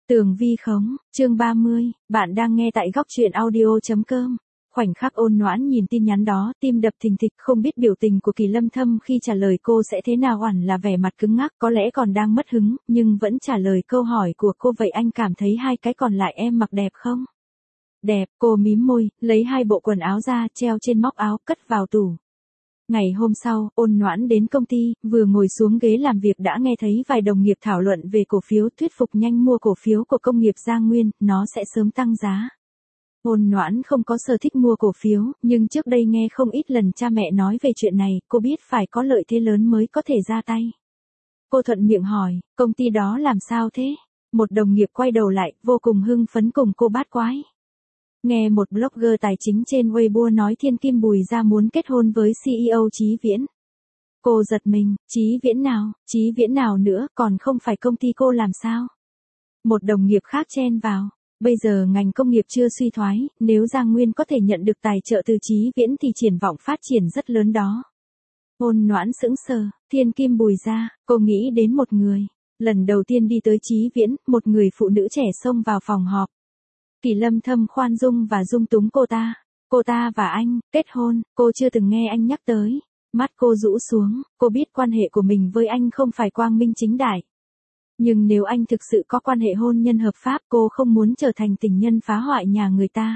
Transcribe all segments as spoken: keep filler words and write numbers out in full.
Tường vi khống, chương ba mươi, bạn đang nghe tại góc truyện audio chấm com. Khoảnh khắc Ôn Noãn nhìn tin nhắn đó, tim đập thình thịch, không biết biểu tình của Kỳ Lâm Thâm khi trả lời cô sẽ thế nào, hẳn là vẻ mặt cứng ngắc, có lẽ còn đang mất hứng, nhưng vẫn trả lời câu hỏi của cô. Vậy anh cảm thấy hai cái còn lại em mặc đẹp không? Đẹp, cô mím môi, lấy hai bộ quần áo ra, treo trên móc áo, cất vào tủ. Ngày hôm sau, Ôn Noãn đến công ty, vừa ngồi xuống ghế làm việc đã nghe thấy vài đồng nghiệp thảo luận về cổ phiếu, thuyết phục nhanh mua cổ phiếu của công nghiệp Giang Nguyên, nó sẽ sớm tăng giá. Ôn Noãn không có sở thích mua cổ phiếu, nhưng trước đây nghe không ít lần cha mẹ nói về chuyện này, cô biết phải có lợi thế lớn mới có thể ra tay. Cô thuận miệng hỏi, công ty đó làm sao thế? Một đồng nghiệp quay đầu lại, vô cùng hưng phấn cùng cô bát quái. Nghe một blogger tài chính trên Weibo nói Thiên Kim Bùi Gia muốn kết hôn với xê e ô Chí Viễn. Cô giật mình, Chí Viễn nào, Chí Viễn nào nữa, còn không phải công ty cô làm sao? Một đồng nghiệp khác chen vào, bây giờ ngành công nghiệp chưa suy thoái, nếu Giang Nguyên có thể nhận được tài trợ từ Chí Viễn thì triển vọng phát triển rất lớn đó. Ôn Noãn sững sờ, Thiên Kim Bùi Gia, cô nghĩ đến một người. Lần đầu tiên đi tới Chí Viễn, một người phụ nữ trẻ xông vào phòng họp. Kỳ Lâm Thâm khoan dung và dung túng cô ta. Cô ta và anh, kết hôn, cô chưa từng nghe anh nhắc tới. Mắt cô rũ xuống, cô biết quan hệ của mình với anh không phải quang minh chính đại. Nhưng nếu anh thực sự có quan hệ hôn nhân hợp pháp, cô không muốn trở thành tình nhân phá hoại nhà người ta.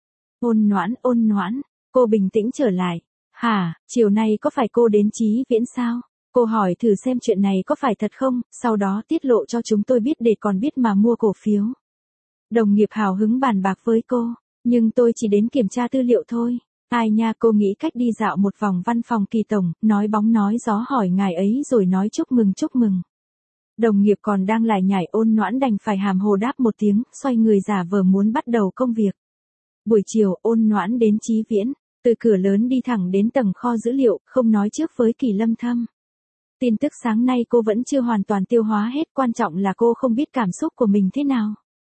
Ôn Noãn, Ôn Noãn, cô bình tĩnh trở lại. Hả, chiều nay có phải cô đến Chí Viễn sao? Cô hỏi thử xem chuyện này có phải thật không, sau đó tiết lộ cho chúng tôi biết để còn biết mà mua cổ phiếu. Đồng nghiệp hào hứng bàn bạc với cô, nhưng tôi chỉ đến kiểm tra tư liệu thôi. Ai nha, cô nghĩ cách đi dạo một vòng văn phòng Kỳ tổng, nói bóng nói gió hỏi ngài ấy rồi nói chúc mừng chúc mừng. Đồng nghiệp còn đang lải nhải, Ôn Noãn đành phải hàm hồ đáp một tiếng, xoay người giả vờ muốn bắt đầu công việc. Buổi chiều, Ôn Noãn đến Chí Viễn, từ cửa lớn đi thẳng đến tầng kho dữ liệu, không nói trước với Kỳ Lâm Thâm. Tin tức sáng nay cô vẫn chưa hoàn toàn tiêu hóa hết, quan trọng là cô không biết cảm xúc của mình thế nào.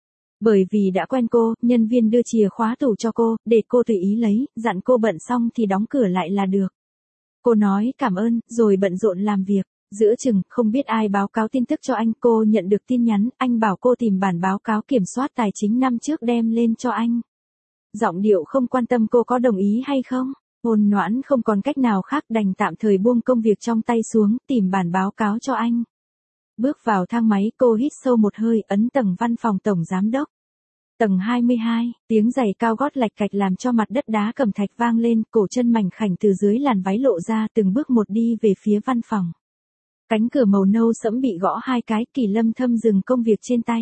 Bởi vì đã quen cô, nhân viên đưa chìa khóa tủ cho cô, để cô tùy ý lấy, dặn cô bận xong thì đóng cửa lại là được. Cô nói cảm ơn, rồi bận rộn làm việc. Giữa chừng, không biết ai báo cáo tin tức cho anh, cô nhận được tin nhắn, anh bảo cô tìm bản báo cáo kiểm soát tài chính năm trước đem lên cho anh. Giọng điệu không quan tâm cô có đồng ý hay không. Ôn Noãn không còn cách nào khác đành tạm thời buông công việc trong tay xuống, tìm bản báo cáo cho anh. Bước vào thang máy, cô hít sâu một hơi, ấn tầng văn phòng tổng giám đốc. Tầng hai mươi hai, tiếng giày cao gót lạch cạch làm cho mặt đất đá cẩm thạch vang lên, cổ chân mảnh khảnh từ dưới làn váy lộ ra, từng bước một đi về phía văn phòng. Cánh cửa màu nâu sẫm bị gõ hai cái, Kỳ Lâm Thâm dừng công việc trên tay.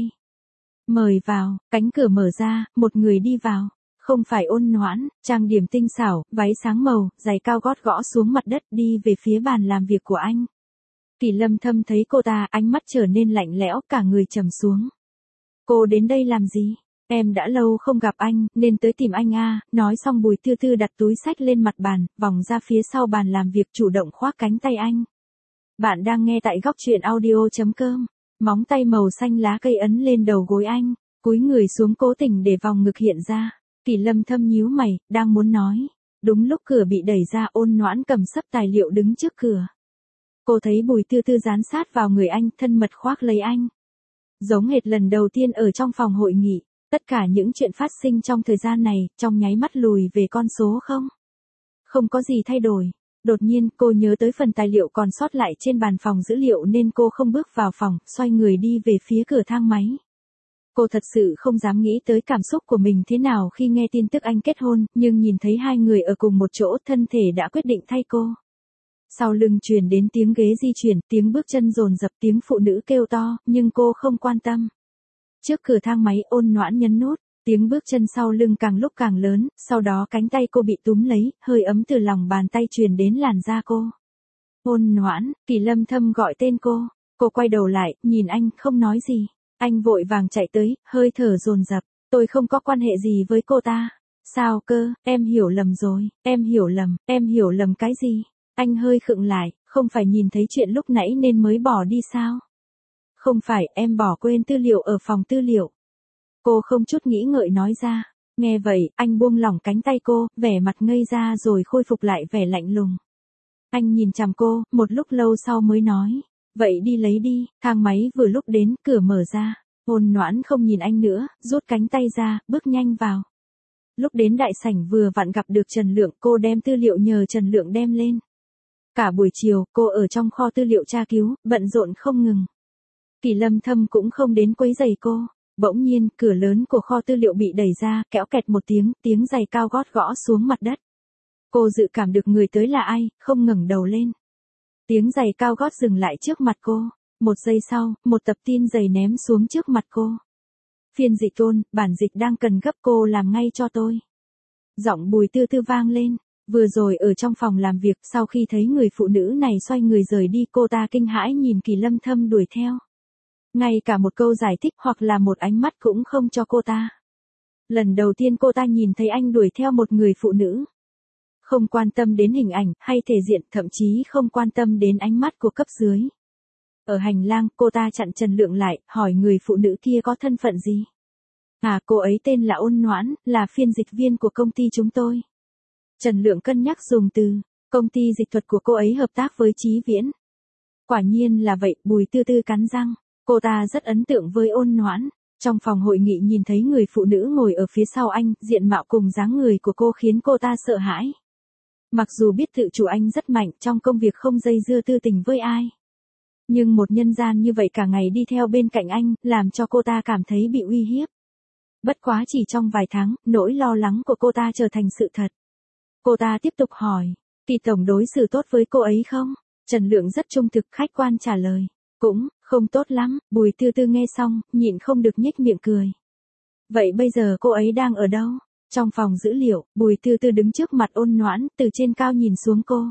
Mời vào, cánh cửa mở ra, một người đi vào. Không phải Ôn Noãn, trang điểm tinh xảo, váy sáng màu, giày cao gót gõ xuống mặt đất, đi về phía bàn làm việc của anh. Kỳ Lâm Thâm thấy cô ta, ánh mắt trở nên lạnh lẽo, cả người trầm xuống. Cô đến đây làm gì? Em đã lâu không gặp anh, nên tới tìm anh a. Nói xong Bùi Tư Tư đặt túi xách lên mặt bàn, vòng ra phía sau bàn làm việc, chủ động khoác cánh tay anh. Bạn đang nghe tại góc truyện audio chấm com. Móng tay màu xanh lá cây ấn lên đầu gối anh, cúi người xuống cố tình để vòng ngực hiện ra. Kỳ Lâm Thâm nhíu mày, đang muốn nói. Đúng lúc cửa bị đẩy ra, Ôn Noãn cầm sấp tài liệu đứng trước cửa. Cô thấy Bùi Tư Tư dán sát vào người anh, thân mật khoác lấy anh. Giống hệt lần đầu tiên ở trong phòng hội nghị, tất cả những chuyện phát sinh trong thời gian này, trong nháy mắt lùi về con số không. Không có gì thay đổi. Đột nhiên, cô nhớ tới phần tài liệu còn sót lại trên bàn phòng dữ liệu nên cô không bước vào phòng, xoay người đi về phía cửa thang máy. Cô thật sự không dám nghĩ tới cảm xúc của mình thế nào khi nghe tin tức anh kết hôn, nhưng nhìn thấy hai người ở cùng một chỗ, thân thể đã quyết định thay cô. Sau lưng truyền đến tiếng ghế di chuyển, tiếng bước chân dồn dập, tiếng phụ nữ kêu to, nhưng cô không quan tâm. Trước cửa thang máy, Ôn Noãn nhấn nút, tiếng bước chân sau lưng càng lúc càng lớn, sau đó cánh tay cô bị túm lấy, hơi ấm từ lòng bàn tay truyền đến làn da cô. Ôn Noãn, Kỳ Lâm Thâm gọi tên cô, cô quay đầu lại, nhìn anh, không nói gì. Anh vội vàng chạy tới, hơi thở dồn dập, tôi không có quan hệ gì với cô ta. Sao cơ, em hiểu lầm rồi, em hiểu lầm, em hiểu lầm cái gì? Anh hơi khựng lại, không phải nhìn thấy chuyện lúc nãy nên mới bỏ đi sao? Không phải, em bỏ quên tư liệu ở phòng tư liệu. Cô không chút nghĩ ngợi nói ra. Nghe vậy, anh buông lỏng cánh tay cô, vẻ mặt ngây ra rồi khôi phục lại vẻ lạnh lùng. Anh nhìn chằm cô, một lúc lâu sau mới nói. Vậy đi lấy đi, thang máy vừa lúc đến, cửa mở ra. Ôn Noãn không nhìn anh nữa, rút cánh tay ra, bước nhanh vào. Lúc đến đại sảnh vừa vặn gặp được Trần Lượng, cô đem tư liệu nhờ Trần Lượng đem lên. Cả buổi chiều, cô ở trong kho tư liệu tra cứu, bận rộn không ngừng. Kỳ Lâm Thâm cũng không đến quấy rầy cô. Bỗng nhiên, cửa lớn của kho tư liệu bị đẩy ra, kéo kẹt một tiếng, tiếng giày cao gót gõ xuống mặt đất. Cô dự cảm được người tới là ai, không ngẩng đầu lên. Tiếng giày cao gót dừng lại trước mặt cô. Một giây sau, một tập tin giày ném xuống trước mặt cô. Phiên dịch Tôn, bản dịch đang cần gấp, cô làm ngay cho tôi. Giọng Bùi Tư Tư vang lên. Vừa rồi ở trong phòng làm việc, sau khi thấy người phụ nữ này xoay người rời đi, cô ta kinh hãi nhìn Kỳ Lâm Thâm đuổi theo. Ngay cả một câu giải thích hoặc là một ánh mắt cũng không cho cô ta. Lần đầu tiên cô ta nhìn thấy anh đuổi theo một người phụ nữ. Không quan tâm đến hình ảnh hay thể diện, thậm chí không quan tâm đến ánh mắt của cấp dưới. Ở hành lang, cô ta chặn Trần Lượng lại, hỏi người phụ nữ kia có thân phận gì. À, cô ấy tên là Ôn Noãn, là phiên dịch viên của công ty chúng tôi. Trần Lượng cân nhắc dùng từ, công ty dịch thuật của cô ấy hợp tác với Chí Viễn. Quả nhiên là vậy, Bùi Tư Tư cắn răng. Cô ta rất ấn tượng với Ôn Noãn. Trong phòng hội nghị nhìn thấy người phụ nữ ngồi ở phía sau anh, diện mạo cùng dáng người của cô khiến cô ta sợ hãi. Mặc dù biết tự chủ anh rất mạnh trong công việc không dây dưa tư tình với ai. Nhưng một nhân gian như vậy cả ngày đi theo bên cạnh anh, làm cho cô ta cảm thấy bị uy hiếp. Bất quá chỉ trong vài tháng, nỗi lo lắng của cô ta trở thành sự thật. Cô ta tiếp tục hỏi, Kỳ tổng đối xử tốt với cô ấy không? Trần Lượng rất trung thực khách quan trả lời, cũng không tốt lắm. Bùi Tư Tư nghe xong, nhịn không được nhếch miệng cười. Vậy bây giờ cô ấy đang ở đâu? Trong phòng dữ liệu, Bùi Tư Tư đứng trước mặt Ôn Noãn, từ trên cao nhìn xuống cô.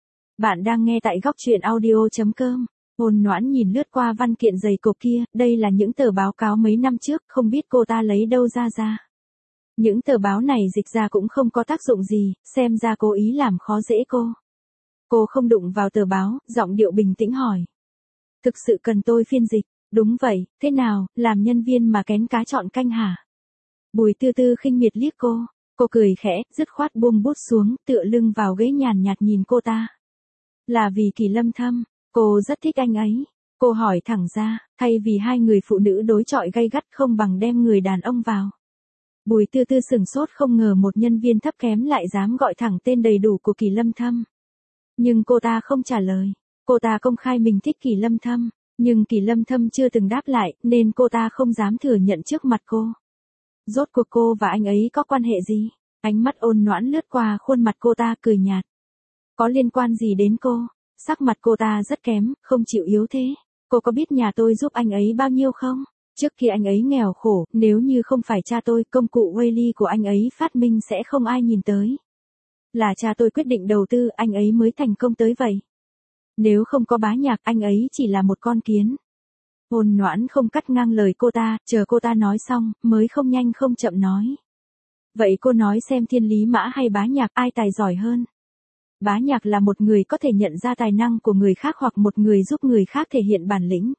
Bạn đang nghe tại góc truyện audio chấm com. Ôn Noãn nhìn lướt qua văn kiện dày cộp kia, đây là những tờ báo cáo mấy năm trước, không biết cô ta lấy đâu ra ra. Những tờ báo này dịch ra cũng không có tác dụng gì, xem ra cố ý làm khó dễ cô. Cô không đụng vào tờ báo, giọng điệu bình tĩnh hỏi. Thực sự cần tôi phiên dịch? Đúng vậy, thế nào, làm nhân viên mà kén cá chọn canh hả? Bùi Tư Tư khinh miệt liếc cô, cô cười khẽ, dứt khoát buông bút xuống, tựa lưng vào ghế nhàn nhạt nhìn cô ta. Là vì Kỳ Lâm Thâm, cô rất thích anh ấy. Cô hỏi thẳng ra, thay vì hai người phụ nữ đối chọi gay gắt không bằng đem người đàn ông vào. Bùi Tư Tư sửng sốt không ngờ một nhân viên thấp kém lại dám gọi thẳng tên đầy đủ của Kỳ Lâm Thâm. Nhưng cô ta không trả lời. Cô ta công khai mình thích Kỳ Lâm Thâm, nhưng Kỳ Lâm Thâm chưa từng đáp lại, nên cô ta không dám thừa nhận trước mặt cô. Rốt cuộc cô và anh ấy có quan hệ gì? Ánh mắt Ôn Noãn lướt qua khuôn mặt cô ta cười nhạt. Có liên quan gì đến cô? Sắc mặt cô ta rất kém, không chịu yếu thế. Cô có biết nhà tôi giúp anh ấy bao nhiêu không? Trước khi anh ấy nghèo khổ, nếu như không phải cha tôi, công cụ Whaley của anh ấy phát minh sẽ không ai nhìn tới. Là cha tôi quyết định đầu tư, anh ấy mới thành công tới vậy. Nếu không có Bá Nhạc, anh ấy chỉ là một con kiến. Ôn Noãn không cắt ngang lời cô ta, chờ cô ta nói xong, mới không nhanh không chậm nói. Vậy cô nói xem Thiên Lý Mã hay Bá Nhạc ai tài giỏi hơn? Bá Nhạc là một người có thể nhận ra tài năng của người khác hoặc một người giúp người khác thể hiện bản lĩnh.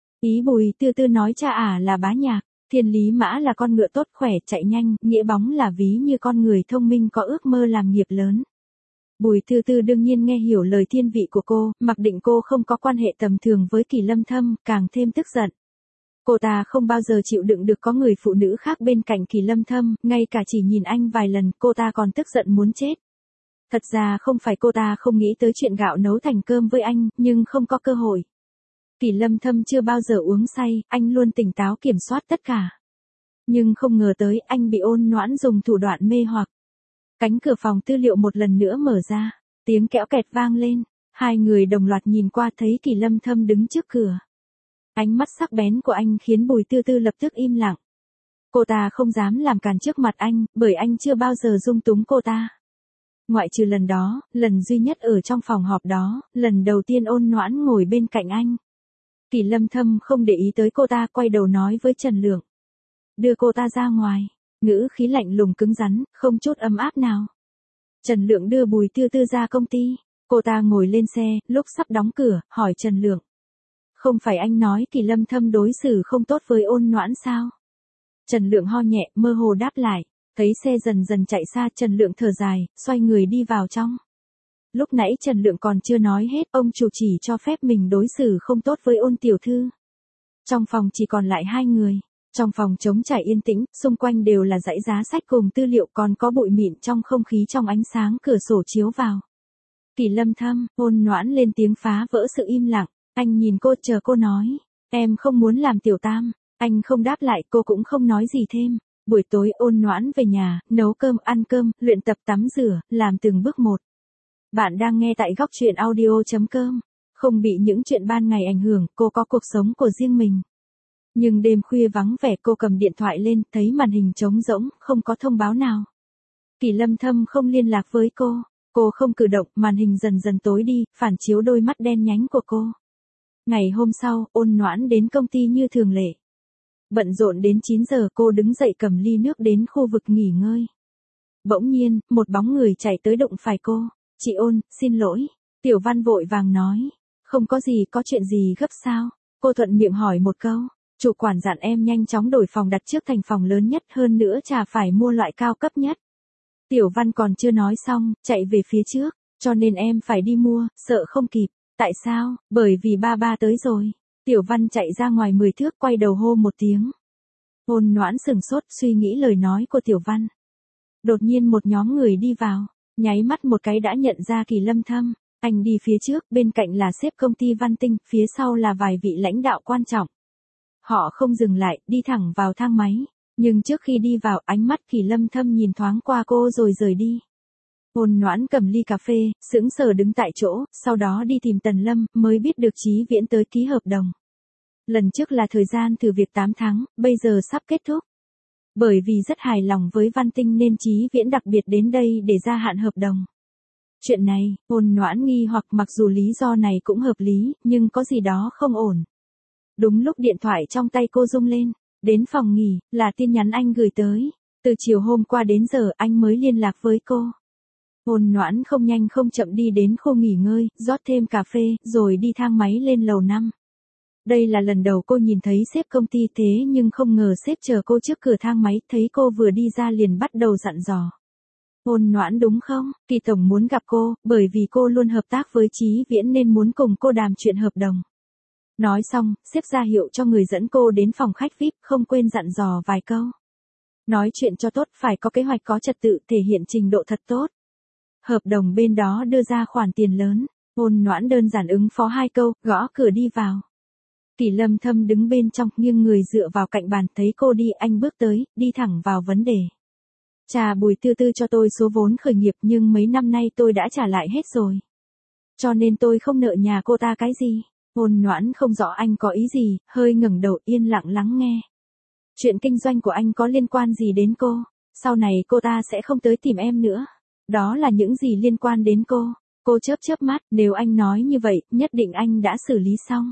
Ý Bùi Tư Tư nói cha ả là Bá Nhạc, Thiên Lý Mã là con ngựa tốt khỏe chạy nhanh, nghĩa bóng là ví như con người thông minh có ước mơ làm nghiệp lớn. Bùi Tư Tư đương nhiên nghe hiểu lời thiên vị của cô, mặc định cô không có quan hệ tầm thường với Kỳ Lâm Thâm, càng thêm tức giận. Cô ta không bao giờ chịu đựng được có người phụ nữ khác bên cạnh Kỳ Lâm Thâm, ngay cả chỉ nhìn anh vài lần, cô ta còn tức giận muốn chết. Thật ra không phải cô ta không nghĩ tới chuyện gạo nấu thành cơm với anh, nhưng không có cơ hội. Kỳ Lâm Thâm chưa bao giờ uống say, anh luôn tỉnh táo kiểm soát tất cả. Nhưng không ngờ tới, anh bị Ôn Noãn dùng thủ đoạn mê hoặc. Cánh cửa phòng tư liệu một lần nữa mở ra, tiếng kẽo kẹt vang lên, hai người đồng loạt nhìn qua thấy Kỳ Lâm Thâm đứng trước cửa. Ánh mắt sắc bén của anh khiến Bùi Tư Tư lập tức im lặng. Cô ta không dám làm càn trước mặt anh, bởi anh chưa bao giờ dung túng cô ta. Ngoại trừ lần đó, lần duy nhất ở trong phòng họp đó, lần đầu tiên Ôn Noãn ngồi bên cạnh anh. Kỳ Lâm Thâm không để ý tới cô ta, quay đầu nói với Trần Lượng. Đưa cô ta ra ngoài, ngữ khí lạnh lùng cứng rắn, không chút ấm áp nào. Trần Lượng đưa Bùi Tư Tư ra công ty, cô ta ngồi lên xe, lúc sắp đóng cửa, hỏi Trần Lượng. Không phải anh nói Kỳ Lâm Thâm đối xử không tốt với Ôn Noãn sao? Trần Lượng ho nhẹ, mơ hồ đáp lại, thấy xe dần dần chạy xa, Trần Lượng thở dài, xoay người đi vào trong. Lúc nãy Trần Lượng còn chưa nói hết, ông chủ chỉ cho phép mình đối xử không tốt với Ôn tiểu thư. Trong phòng chỉ còn lại hai người. Trong phòng trống trải yên tĩnh, xung quanh đều là dãy giá sách cùng tư liệu, còn có bụi mịn trong không khí trong ánh sáng cửa sổ chiếu vào. Kỳ Lâm Thâm, Ôn Noãn lên tiếng phá vỡ sự im lặng, anh nhìn cô chờ cô nói, em không muốn làm tiểu tam. Anh không đáp lại, cô cũng không nói gì thêm. Buổi tối Ôn Noãn về nhà, nấu cơm, ăn cơm, luyện tập tắm rửa, làm từng bước một. Bạn đang nghe tại góc truyện audio chấm com. Không bị những chuyện ban ngày ảnh hưởng, cô có cuộc sống của riêng mình. Nhưng đêm khuya vắng vẻ, cô cầm điện thoại lên, thấy màn hình trống rỗng, không có thông báo nào. Kỳ Lâm Thâm không liên lạc với cô. Cô không cử động, màn hình dần dần tối đi, phản chiếu đôi mắt đen nhánh của cô. Ngày hôm sau, Ôn Noãn đến công ty như thường lệ. Bận rộn đến chín giờ, cô đứng dậy cầm ly nước đến khu vực nghỉ ngơi. Bỗng nhiên, một bóng người chạy tới đụng phải cô. Chị Ôn, xin lỗi. Tiểu Văn vội vàng nói. Không có gì, có chuyện gì gấp sao? Cô thuận miệng hỏi một câu. Chủ quản dặn em nhanh chóng đổi phòng đặt trước thành phòng lớn nhất, hơn nữa chả phải mua loại cao cấp nhất. Tiểu Văn còn chưa nói xong, chạy về phía trước, cho nên em phải đi mua, sợ không kịp. Tại sao? Bởi vì ba ba tới rồi. Tiểu Văn chạy ra ngoài mười thước, quay đầu hô một tiếng. Ôn Noãn sừng sốt, suy nghĩ lời nói của Tiểu Văn. Đột nhiên một nhóm người đi vào, nháy mắt một cái đã nhận ra Kỳ Lâm Thâm. Anh đi phía trước, bên cạnh là sếp công ty Văn Tinh, phía sau là vài vị lãnh đạo quan trọng. Họ không dừng lại, đi thẳng vào thang máy. Nhưng trước khi đi vào, ánh mắt Kỳ Lâm Thâm nhìn thoáng qua cô rồi rời đi. Ôn Noãn cầm ly cà phê, sững sờ đứng tại chỗ, sau đó đi tìm Tần Lâm, mới biết được Chí Viễn tới ký hợp đồng. Lần trước là thời gian thử việc tám tháng, bây giờ sắp kết thúc. Bởi vì rất hài lòng với Văn Tinh nên Chí Viễn đặc biệt đến đây để gia hạn hợp đồng. Chuyện này, Ôn Noãn nghi hoặc, mặc dù lý do này cũng hợp lý, nhưng có gì đó không ổn. Đúng lúc điện thoại trong tay cô rung lên, đến phòng nghỉ, là tin nhắn anh gửi tới. Từ chiều hôm qua đến giờ anh mới liên lạc với cô. Ôn Noãn không nhanh không chậm đi đến khu nghỉ ngơi, rót thêm cà phê, rồi đi thang máy lên lầu năm. Đây là lần đầu cô nhìn thấy sếp công ty, thế nhưng không ngờ sếp chờ cô trước cửa thang máy, thấy cô vừa đi ra liền bắt đầu dặn dò. Ôn Noãn đúng không? Kỳ tổng muốn gặp cô, bởi vì cô luôn hợp tác với Chí Viễn nên muốn cùng cô đàm chuyện hợp đồng. Nói xong, sếp ra hiệu cho người dẫn cô đến phòng khách vi ai pi, không quên dặn dò vài câu. Nói chuyện cho tốt, phải có kế hoạch có trật tự, thể hiện trình độ thật tốt. Hợp đồng bên đó đưa ra khoản tiền lớn. Ôn Noãn đơn giản ứng phó hai câu, gõ cửa đi vào. Kỳ Lâm Thâm đứng bên trong, nghiêng người dựa vào cạnh bàn, thấy cô đi, anh bước tới, đi thẳng vào vấn đề. Trà Bùi Tư Tư cho tôi số vốn khởi nghiệp, nhưng mấy năm nay tôi đã trả lại hết rồi. Cho nên tôi không nợ nhà cô ta cái gì. Ôn Noãn không rõ anh có ý gì, hơi ngẩng đầu yên lặng lắng nghe. Chuyện kinh doanh của anh có liên quan gì đến cô? Sau này cô ta sẽ không tới tìm em nữa. Đó là những gì liên quan đến cô. Cô chớp chớp mắt, nếu anh nói như vậy, nhất định anh đã xử lý xong.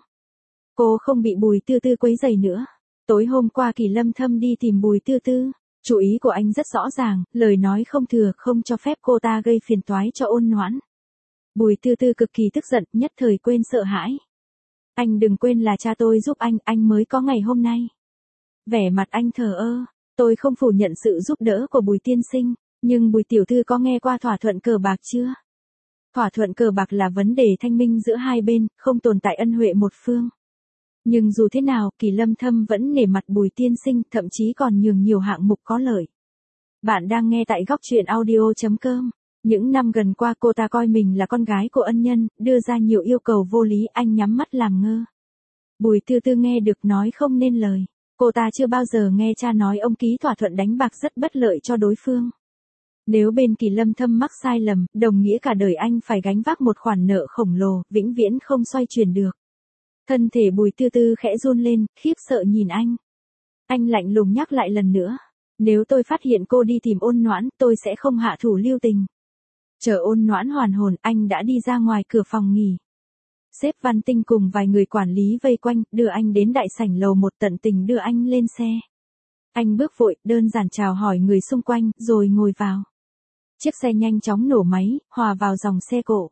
Cô không bị Bùi Tư Tư quấy rầy nữa. Tối hôm qua Kỳ Lâm Thâm đi tìm Bùi Tư Tư. Chủ ý của anh rất rõ ràng, lời nói không thừa, không cho phép cô ta gây phiền toái cho Ôn Noãn. Bùi Tư Tư cực kỳ tức giận, nhất thời quên sợ hãi. Anh đừng quên là cha tôi giúp anh, anh mới có ngày hôm nay. Vẻ mặt anh thờ ơ, tôi không phủ nhận sự giúp đỡ của Bùi tiên sinh, nhưng Bùi tiểu thư có nghe qua thỏa thuận cờ bạc chưa? Thỏa thuận cờ bạc là vấn đề thanh minh giữa hai bên, không tồn tại ân huệ một phương. Nhưng dù thế nào, Kỳ Lâm Thâm vẫn nể mặt Bùi tiên sinh, thậm chí còn nhường nhiều hạng mục có lợi. Bạn đang nghe tại góc truyện audio chấm com. Những năm gần qua cô ta coi mình là con gái của ân nhân, đưa ra nhiều yêu cầu vô lý, anh nhắm mắt làm ngơ. Bùi Tư Tư nghe được nói không nên lời. Cô ta chưa bao giờ nghe cha nói ông ký thỏa thuận đánh bạc rất bất lợi cho đối phương. Nếu bên Kỳ Lâm Thâm mắc sai lầm, đồng nghĩa cả đời anh phải gánh vác một khoản nợ khổng lồ, vĩnh viễn không xoay chuyển được. Thân thể Bùi Tư Tư khẽ run lên, khiếp sợ nhìn anh. Anh lạnh lùng nhắc lại lần nữa. Nếu tôi phát hiện cô đi tìm Ôn Noãn, tôi sẽ không hạ thủ lưu tình. Chờ Ôn Noãn hoàn hồn, anh đã đi ra ngoài cửa phòng nghỉ. Sếp Văn Tinh cùng vài người quản lý vây quanh, đưa anh đến đại sảnh lầu một, tận tình đưa anh lên xe. Anh bước vội, đơn giản chào hỏi người xung quanh, rồi ngồi vào. Chiếc xe nhanh chóng nổ máy, hòa vào dòng xe cộ.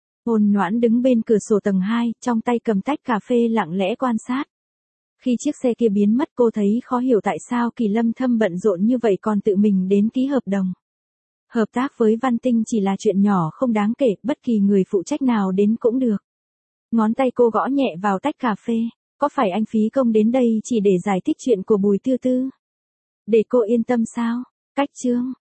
Ôn Noãn đứng bên cửa sổ tầng hai, trong tay cầm tách cà phê lặng lẽ quan sát. Khi chiếc xe kia biến mất, cô thấy khó hiểu tại sao Kỳ Lâm Thâm bận rộn như vậy còn tự mình đến ký hợp đồng. Hợp tác với Văn Tinh chỉ là chuyện nhỏ không đáng kể, bất kỳ người phụ trách nào đến cũng được. Ngón tay cô gõ nhẹ vào tách cà phê. Có phải anh phí công đến đây chỉ để giải thích chuyện của Bùi Tư Tư? Để cô yên tâm sao? Cách chương.